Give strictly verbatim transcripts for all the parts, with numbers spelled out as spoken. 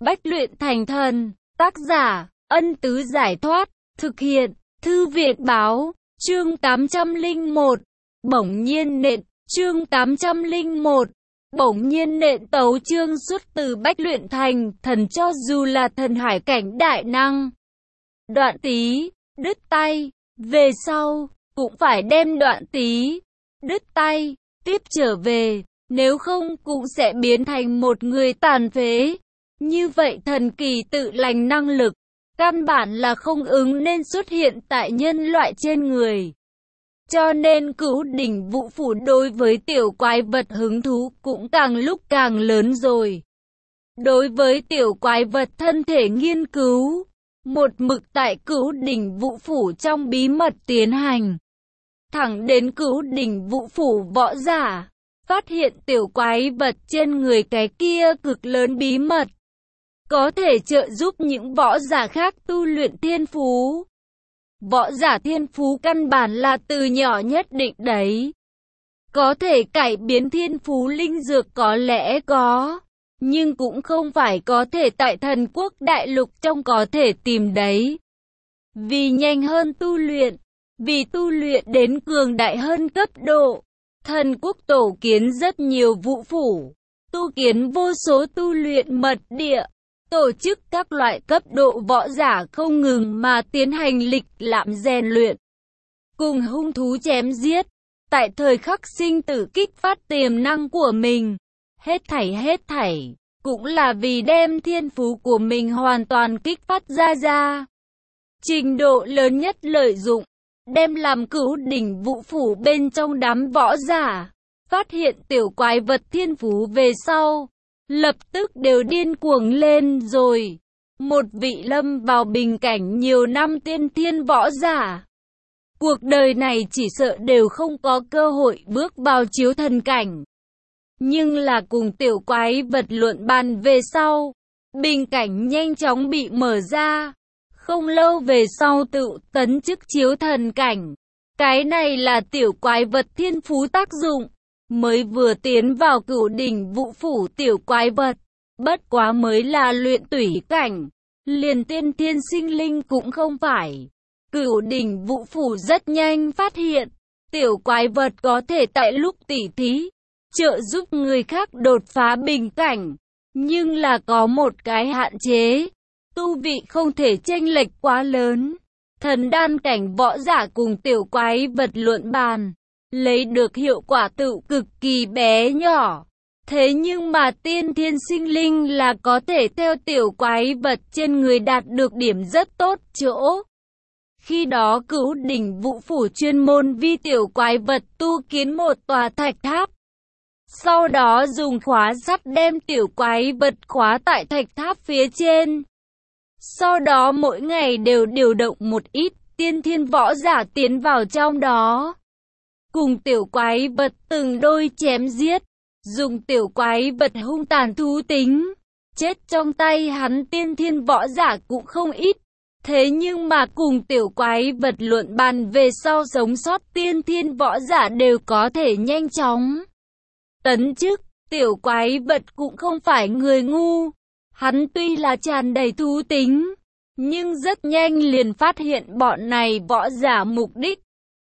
Bách luyện thành thần. Tác giả, Ân Tứ Giải Thoát. Thực hiện, Thư viện Báo. Chương tám trăm lẻ một. Bỗng nhiên nện. Chương tám trăm lẻ một. Bỗng nhiên nện tấu chương xuất từ Bách luyện thành thần, cho dù là thần hải cảnh đại năng. Đoạn Tý, đứt tay. Về sau, cũng phải đem Đoạn Tý, đứt tay, tiếp trở về. Nếu không cũng sẽ biến thành một người tàn phế. Như vậy thần kỳ tự lành năng lực, căn bản là không ứng nên xuất hiện tại nhân loại trên người. Cho nên Cửu Đỉnh Vũ Phủ đối với tiểu quái vật hứng thú cũng càng lúc càng lớn rồi. Đối với tiểu quái vật thân thể nghiên cứu, một mực tại Cửu Đỉnh Vũ Phủ trong bí mật tiến hành. Thẳng đến Cửu Đỉnh Vũ Phủ võ giả phát hiện tiểu quái vật trên người cái kia cực lớn bí mật, có thể trợ giúp những võ giả khác tu luyện thiên phú. Võ giả thiên phú căn bản là từ nhỏ nhất định đấy. Có thể cải biến thiên phú linh dược có lẽ có, nhưng cũng không phải có thể tại thần quốc đại lục trong có thể tìm đấy. Vì nhanh hơn tu luyện, vì tu luyện đến cường đại hơn cấp độ, thần quốc tổ kiến rất nhiều vũ phủ, tu kiến vô số tu luyện mật địa, tổ chức các loại cấp độ võ giả không ngừng mà tiến hành lịch lãm rèn luyện, cùng hung thú chém giết, tại thời khắc sinh tử kích phát tiềm năng của mình. Hết thảy hết thảy, cũng là vì đem thiên phú của mình hoàn toàn kích phát ra ra. Trình độ lớn nhất lợi dụng, đem làm Cửu Đỉnh Vũ Phủ bên trong đám võ giả, phát hiện tiểu quái vật thiên phú về sau, lập tức đều điên cuồng lên rồi. Một vị lâm vào bình cảnh nhiều năm tiên thiên võ giả, cuộc đời này chỉ sợ đều không có cơ hội bước vào chiếu thần cảnh. Nhưng là cùng tiểu quái vật luận bàn về sau, bình cảnh nhanh chóng bị mở ra. Không lâu về sau tự tấn chức chiếu thần cảnh. Cái này là tiểu quái vật thiên phú tác dụng. Mới vừa tiến vào Cửu Đỉnh Vũ Phủ tiểu quái vật, bất quá mới là luyện tủy cảnh, liền tiên thiên sinh linh cũng không phải. Cửu Đỉnh Vũ Phủ rất nhanh phát hiện, tiểu quái vật có thể tại lúc tỉ thí, trợ giúp người khác đột phá bình cảnh. Nhưng là có một cái hạn chế, tu vị không thể chênh lệch quá lớn. Thần đan cảnh võ giả cùng tiểu quái vật luận bàn, lấy được hiệu quả tự cực kỳ bé nhỏ. Thế nhưng mà tiên thiên sinh linh là có thể theo tiểu quái vật trên người đạt được điểm rất tốt chỗ. Khi đó Cửu Đỉnh Vũ Phủ chuyên môn vi tiểu quái vật tu kiến một tòa thạch tháp. Sau đó dùng khóa sắt đem tiểu quái vật khóa tại thạch tháp phía trên. Sau đó mỗi ngày đều điều động một ít tiên thiên võ giả tiến vào trong đó, cùng tiểu quái vật từng đôi chém giết, dùng tiểu quái vật hung tàn thú tính. Chết trong tay hắn tiên thiên võ giả cũng không ít. Thế nhưng mà cùng tiểu quái vật luận bàn về sau sống sót tiên thiên võ giả đều có thể nhanh chóng tấn chức. Tiểu quái vật cũng không phải người ngu. Hắn tuy là tràn đầy thú tính, nhưng rất nhanh liền phát hiện bọn này võ giả mục đích.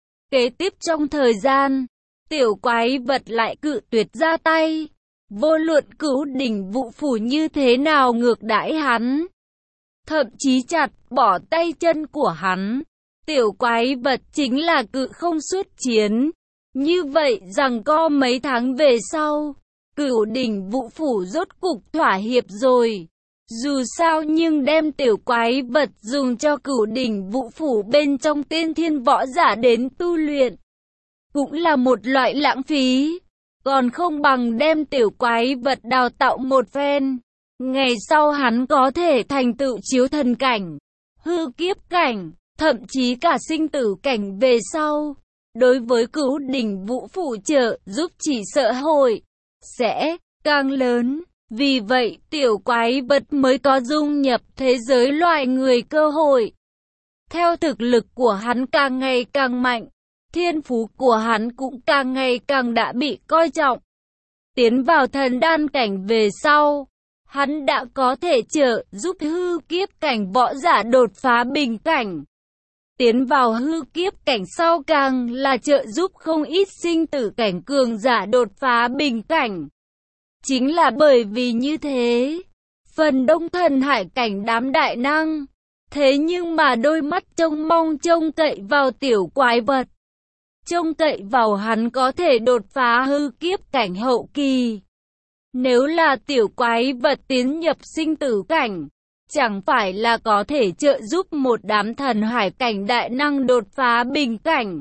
Kế tiếp trong thời gian, tiểu quái vật lại cự tuyệt ra tay. Vô luận Cửu Đỉnh Vũ Phủ như thế nào ngược đãi hắn, thậm chí chặt bỏ tay chân của hắn, tiểu quái vật chính là cự không xuất chiến. Như vậy rằng co mấy tháng về sau, Cửu Đỉnh Vũ Phủ rốt cục thỏa hiệp rồi. Dù sao nhưng đem tiểu quái vật dùng cho Cửu Đỉnh Vũ Phủ bên trong tiên thiên võ giả đến tu luyện, cũng là một loại lãng phí. Còn không bằng đem tiểu quái vật đào tạo một phen. Ngày sau hắn có thể thành tựu chiếu thần cảnh, hư kiếp cảnh, thậm chí cả sinh tử cảnh về sau. Đối với Cửu Đỉnh Vũ Phủ trợ giúp chỉ sợ hội sẽ càng lớn. Vì vậy tiểu quái vật mới có dung nhập thế giới loài người cơ hội. Theo thực lực của hắn càng ngày càng mạnh, thiên phú của hắn cũng càng ngày càng đã bị coi trọng. Tiến vào thần đan cảnh về sau, hắn đã có thể trợ giúp hư kiếp cảnh võ giả đột phá bình cảnh. Tiến vào hư kiếp cảnh sau càng là trợ giúp không ít sinh tử cảnh cường giả đột phá bình cảnh. Chính là bởi vì như thế, phần đông thần hải cảnh đám đại năng, thế nhưng mà đôi mắt trông mong trông cậy vào tiểu quái vật. Trông cậy vào hắn có thể đột phá hư kiếp cảnh hậu kỳ. Nếu là tiểu quái vật tiến nhập sinh tử cảnh, chẳng phải là có thể trợ giúp một đám thần hải cảnh đại năng đột phá bình cảnh.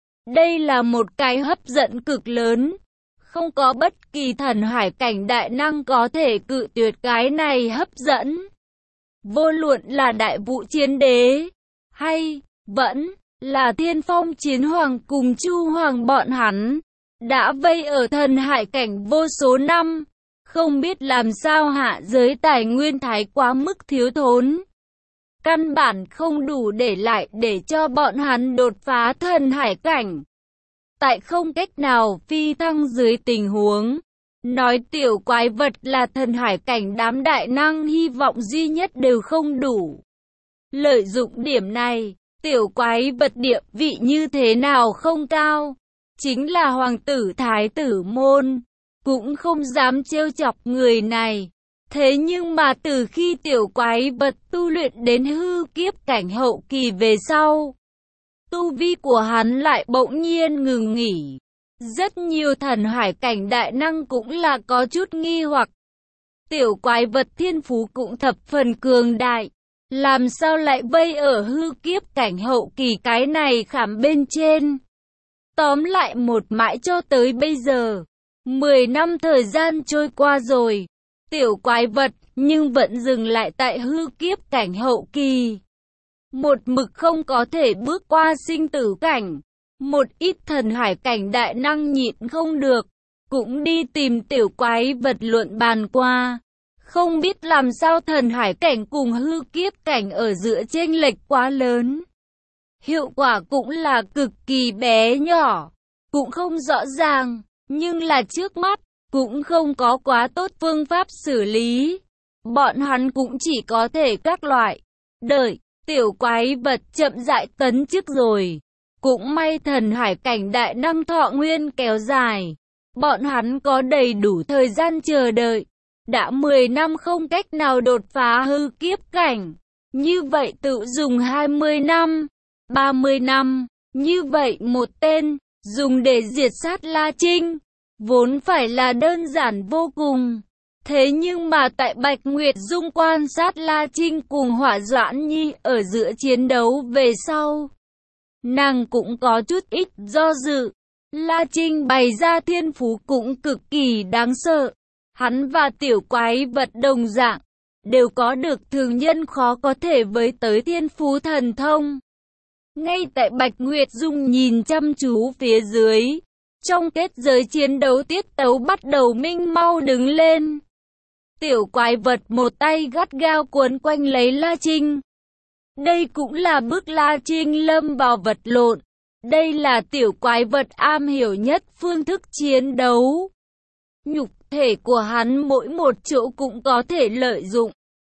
Đây là một cái hấp dẫn cực lớn. Không có bất kỳ thần hải cảnh đại năng có thể cự tuyệt cái này hấp dẫn. Vô luận là đại vũ chiến đế, hay vẫn là thiên phong chiến hoàng cùng chu hoàng bọn hắn, đã vây ở thần hải cảnh vô số năm, không biết làm sao hạ giới tài nguyên thái quá mức thiếu thốn. Căn bản không đủ để lại để cho bọn hắn đột phá thần hải cảnh. Tại không cách nào phi thăng dưới tình huống, nói tiểu quái vật là thần hải cảnh đám đại năng hy vọng duy nhất đều không đủ. Lợi dụng điểm này, tiểu quái vật địa vị như thế nào không cao, chính là hoàng tử thái tử môn, cũng không dám trêu chọc người này. Thế nhưng mà từ khi tiểu quái vật tu luyện đến hư kiếp cảnh hậu kỳ về sau, tu vi của hắn lại bỗng nhiên ngừng nghỉ. Rất nhiều thần hải cảnh đại năng cũng là có chút nghi hoặc. Tiểu quái vật thiên phú cũng thập phần cường đại, làm sao lại vây ở hư kiếp cảnh hậu kỳ cái này khảm bên trên. Tóm lại một mãi cho tới bây giờ, mười năm thời gian trôi qua rồi, tiểu quái vật nhưng vẫn dừng lại tại hư kiếp cảnh hậu kỳ. Một mực không có thể bước qua sinh tử cảnh. Một ít thần hải cảnh đại năng nhịn không được, cũng đi tìm tiểu quái vật luận bàn qua. Không biết làm sao thần hải cảnh cùng hư kiếp cảnh ở giữa chênh lệch quá lớn. Hiệu quả cũng là cực kỳ bé nhỏ, cũng không rõ ràng, nhưng là trước mắt, cũng không có quá tốt phương pháp xử lý. Bọn hắn cũng chỉ có thể các loại, đợi, tiểu quái vật chậm rãi tấn chức rồi. Cũng may thần hải cảnh đại năng thọ nguyên kéo dài, bọn hắn có đầy đủ thời gian chờ đợi. Đã mười năm không cách nào đột phá hư kiếp cảnh, như vậy tự dùng hai mươi năm, ba mươi năm, như vậy một tên, dùng để diệt sát La Trinh, vốn phải là đơn giản vô cùng. Thế nhưng mà tại Bạch Nguyệt Dung quan sát La Trinh cùng Hỏa Doãn Nhi ở giữa chiến đấu về sau, nàng cũng có chút ít do dự. La Trinh bày ra thiên phú cũng cực kỳ đáng sợ. Hắn và tiểu quái vật đồng dạng, đều có được thường nhân khó có thể với tới thiên phú thần thông. Ngay tại Bạch Nguyệt Dung nhìn chăm chú phía dưới, trong kết giới chiến đấu tiết tấu bắt đầu minh mau đứng lên. Tiểu quái vật một tay gắt gao cuốn quanh lấy La Trinh. Đây cũng là bước La Trinh lâm vào vật lộn. Đây là tiểu quái vật am hiểu nhất phương thức chiến đấu. Nhục thể của hắn mỗi một chỗ cũng có thể lợi dụng,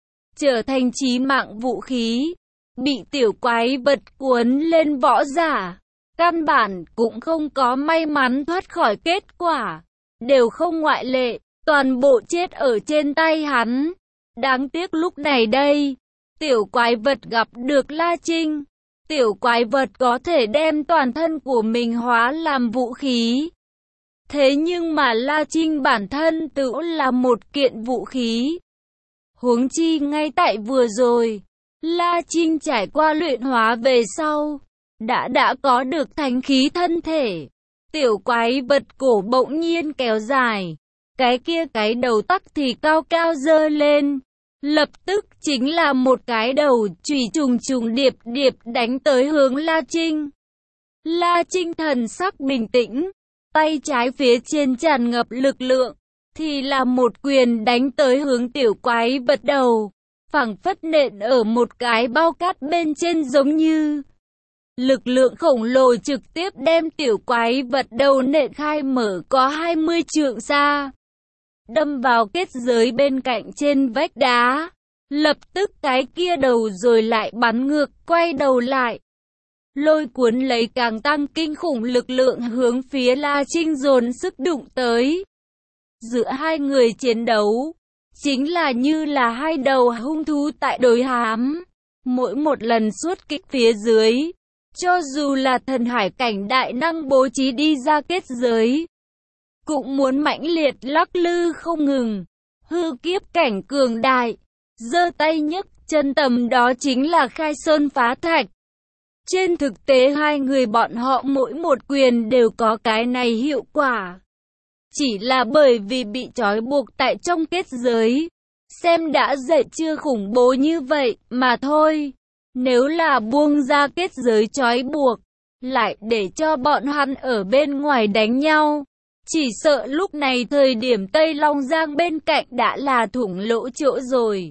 trở thành chí mạng vũ khí. Bị tiểu quái vật cuốn lên võ giả, căn bản cũng không có may mắn thoát khỏi kết quả. Đều không ngoại lệ, toàn bộ chết ở trên tay hắn. Đáng tiếc lúc này đây, tiểu quái vật gặp được La Trinh. Tiểu quái vật có thể đem toàn thân của mình hóa làm vũ khí. Thế nhưng mà La Trinh bản thân tự là một kiện vũ khí. Huống chi ngay tại vừa rồi, La Trinh trải qua luyện hóa về sau, đã đã có được thánh khí thân thể. Tiểu quái vật cổ bỗng nhiên kéo dài, cái kia cái đầu tắc thì cao cao dơ lên. Lập tức chính là một cái đầu chùy trùng trùng điệp điệp đánh tới hướng La Trinh. La Trinh thần sắc bình tĩnh, tay trái phía trên tràn ngập lực lượng, thì là một quyền đánh tới hướng tiểu quái vật đầu, phảng phất nện ở một cái bao cát bên trên giống như. Lực lượng khổng lồ trực tiếp đem tiểu quái vật đầu nện khai mở có hai mươi trượng xa. đâm vào kết giới bên cạnh trên vách đá. Lập tức cái kia đầu rồi lại bắn ngược, quay đầu lại. Lôi cuốn lấy càng tăng kinh khủng lực lượng hướng phía La Trinh dồn sức đụng tới. Giữa hai người chiến đấu, chính là như là hai đầu hung thú tại đối hám. Mỗi một lần xuất kích phía dưới, cho dù là thần hải cảnh đại năng bố trí đi ra kết giới, cũng muốn mãnh liệt lắc lư không ngừng. Hư kiếp cảnh cường đại, giơ tay nhấc chân tầm đó chính là khai sơn phá thạch. Trên thực tế hai người bọn họ mỗi một quyền đều có cái này hiệu quả. Chỉ là bởi vì bị trói buộc tại trong kết giới, xem đã dậy chưa khủng bố như vậy mà thôi. Nếu là buông ra kết giới trói buộc, lại để cho bọn hắn ở bên ngoài đánh nhau, chỉ sợ lúc này thời điểm Tây Long Giang bên cạnh đã là thủng lỗ chỗ rồi.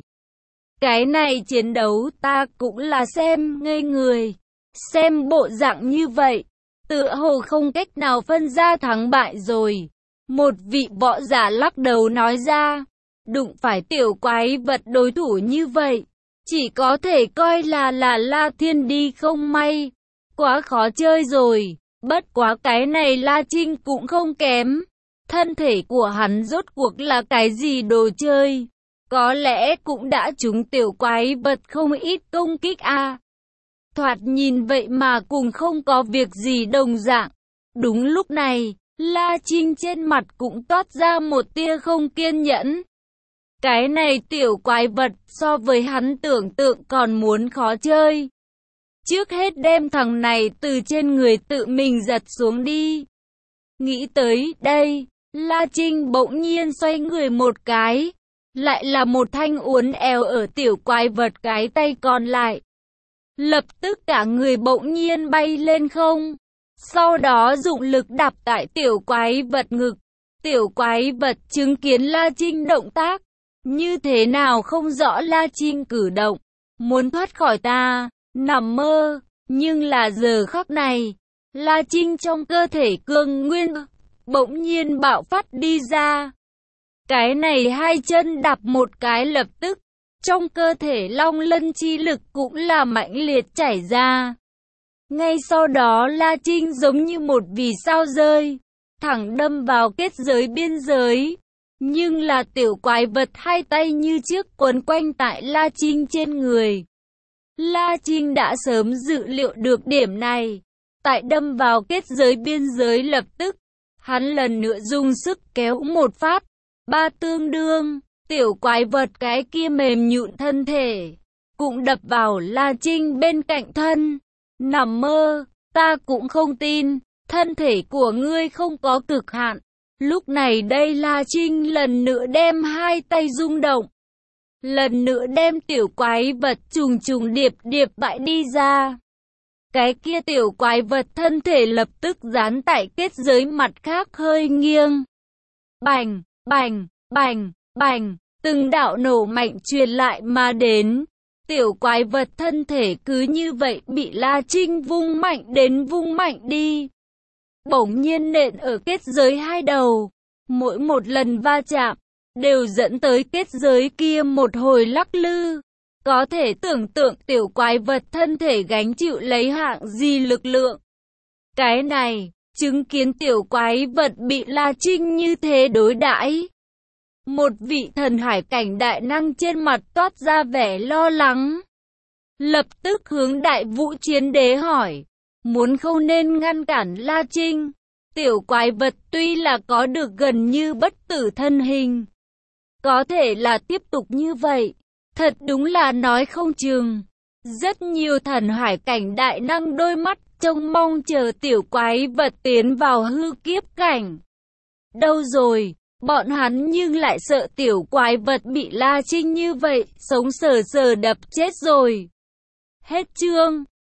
Cái này chiến đấu ta cũng là xem ngây người. Xem bộ dạng như vậy, tựa hồ không cách nào phân ra thắng bại rồi. Một vị võ giả lắc đầu nói ra, đụng phải tiểu quái vật đối thủ như vậy, chỉ có thể coi là là La Thiên đi không may. Quá khó chơi rồi, bất quá cái này La Trinh cũng không kém. Thân thể của hắn rốt cuộc là cái gì đồ chơi? Có lẽ cũng đã trúng tiểu quái vật không ít công kích a. À. Thoạt nhìn vậy mà cùng không có việc gì đồng dạng. Đúng lúc này, La Trinh trên mặt cũng toát ra một tia không kiên nhẫn. Cái này tiểu quái vật so với hắn tưởng tượng còn muốn khó chơi. Trước hết đem thằng này từ trên người tự mình giật xuống đi. Nghĩ tới đây, La Trinh bỗng nhiên xoay người một cái. Lại là một thanh uốn éo ở tiểu quái vật cái tay còn lại. Lập tức cả người bỗng nhiên bay lên không. Sau đó dụng lực đạp tại tiểu quái vật ngực. Tiểu quái vật chứng kiến La Trinh động tác. Như thế nào không rõ La Trinh cử động. Muốn thoát khỏi ta, nằm mơ. Nhưng là giờ khắc này, La Trinh trong cơ thể cương nguyên bỗng nhiên bạo phát đi ra. Cái này hai chân đạp một cái lập tức. Trong cơ thể long lân chi lực cũng là mãnh liệt chảy ra. Ngay sau đó La Trinh giống như một vì sao rơi, thẳng đâm vào kết giới biên giới. Nhưng là tiểu quái vật hai tay như chiếc quấn quanh tại La Trinh trên người. La Trinh đã sớm dự liệu được điểm này. Tại đâm vào kết giới biên giới lập tức, hắn lần nữa dùng sức kéo một phát, ba tương đương. Tiểu quái vật cái kia mềm nhũn thân thể, cũng đập vào La Trinh bên cạnh thân. Nằm mơ, ta cũng không tin, thân thể của ngươi không có cực hạn. Lúc này đây La Trinh lần nữa đem hai tay rung động. Lần nữa đem tiểu quái vật trùng trùng điệp điệp bại đi ra. Cái kia tiểu quái vật thân thể lập tức dán tại kết giới mặt khác hơi nghiêng. Bành, bành, bành. Bành, từng đạo nổ mạnh truyền lại mà đến. Tiểu quái vật thân thể cứ như vậy bị La Trinh vung mạnh đến vung mạnh đi. Bỗng nhiên nện ở kết giới hai đầu. Mỗi một lần va chạm, đều dẫn tới kết giới kia một hồi lắc lư. Có thể tưởng tượng tiểu quái vật thân thể gánh chịu lấy hạng gì lực lượng. Cái này, chứng kiến tiểu quái vật bị La Trinh như thế đối đãi. Một vị thần hải cảnh đại năng trên mặt toát ra vẻ lo lắng. Lập tức hướng Đại Vũ Chiến Đế hỏi, muốn không nên ngăn cản La Trinh. Tiểu quái vật tuy là có được gần như bất tử thân hình, có thể là tiếp tục như vậy, thật đúng là nói không chừng. Rất nhiều thần hải cảnh đại năng đôi mắt trông mong chờ tiểu quái vật tiến vào hư kiếp cảnh. Đâu rồi? Bọn hắn nhưng lại sợ tiểu quái vật bị La Trinh như vậy, sống sờ sờ đập chết rồi. Hết chương.